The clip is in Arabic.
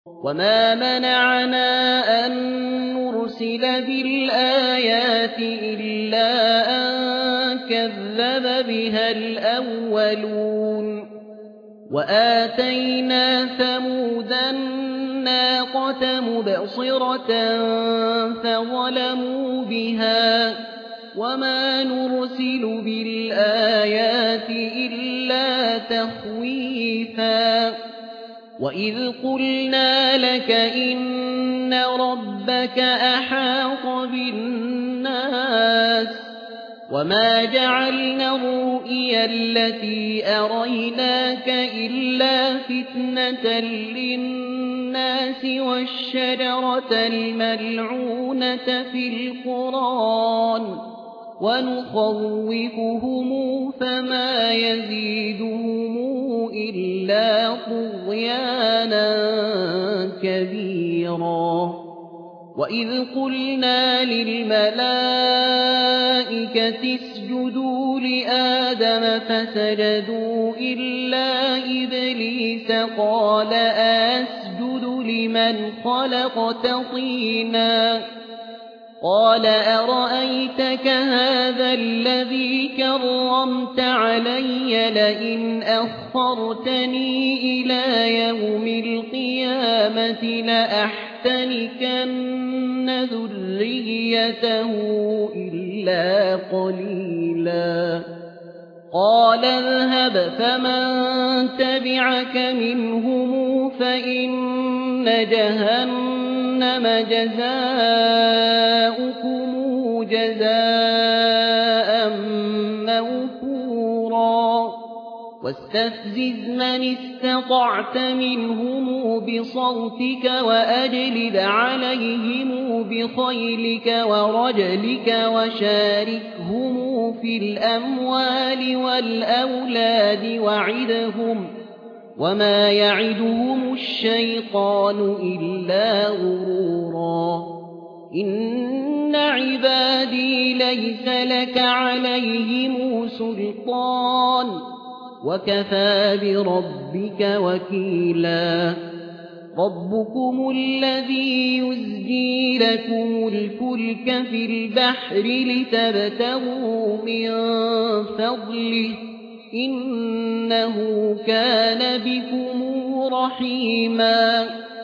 وما منعنا أن نرسل بالآيات إلا أن كذب بها الأولون وآتينا ثمود الناقة مبصرة فظلموا بها وما نرسل بالآيات إلا تخويفا وإذ قلنا لك إن ربك أحاط بالناس وما جعلنا الرؤيا التي أريناك إلا فتنة للناس والشجرة الملعونة في القرآن ونخوفهم فما يزيدهم إلا طغيانا كبيرا وإذ قلنا للملائكة اسجدوا لآدم فسجدوا إلا إبليس قال أسجد لمن خلقت طينا قال أرأيتك هذا الذي كرمت علي لئن أخرتني إلى يوم القيامة لأحتنكن ذريته إلا قليلا قال اذهب فمن تبعك منهم فإن جهنم جزاؤكم جزاء موفورا واستفزز من استطعت منهم بصوتك وأجلب عليهم بخيلك ورجلك وشاركهم في الأموال والأولاد وعدهم وما يعدهم الشيطان إلا غرورا إن عبادي ليس لك عليهم سلطان وكفى بربك وكيلا ربكم الذي يزجي لكم الفلك في البحر لتبتغوا من فضله إنه كان بكم رحيما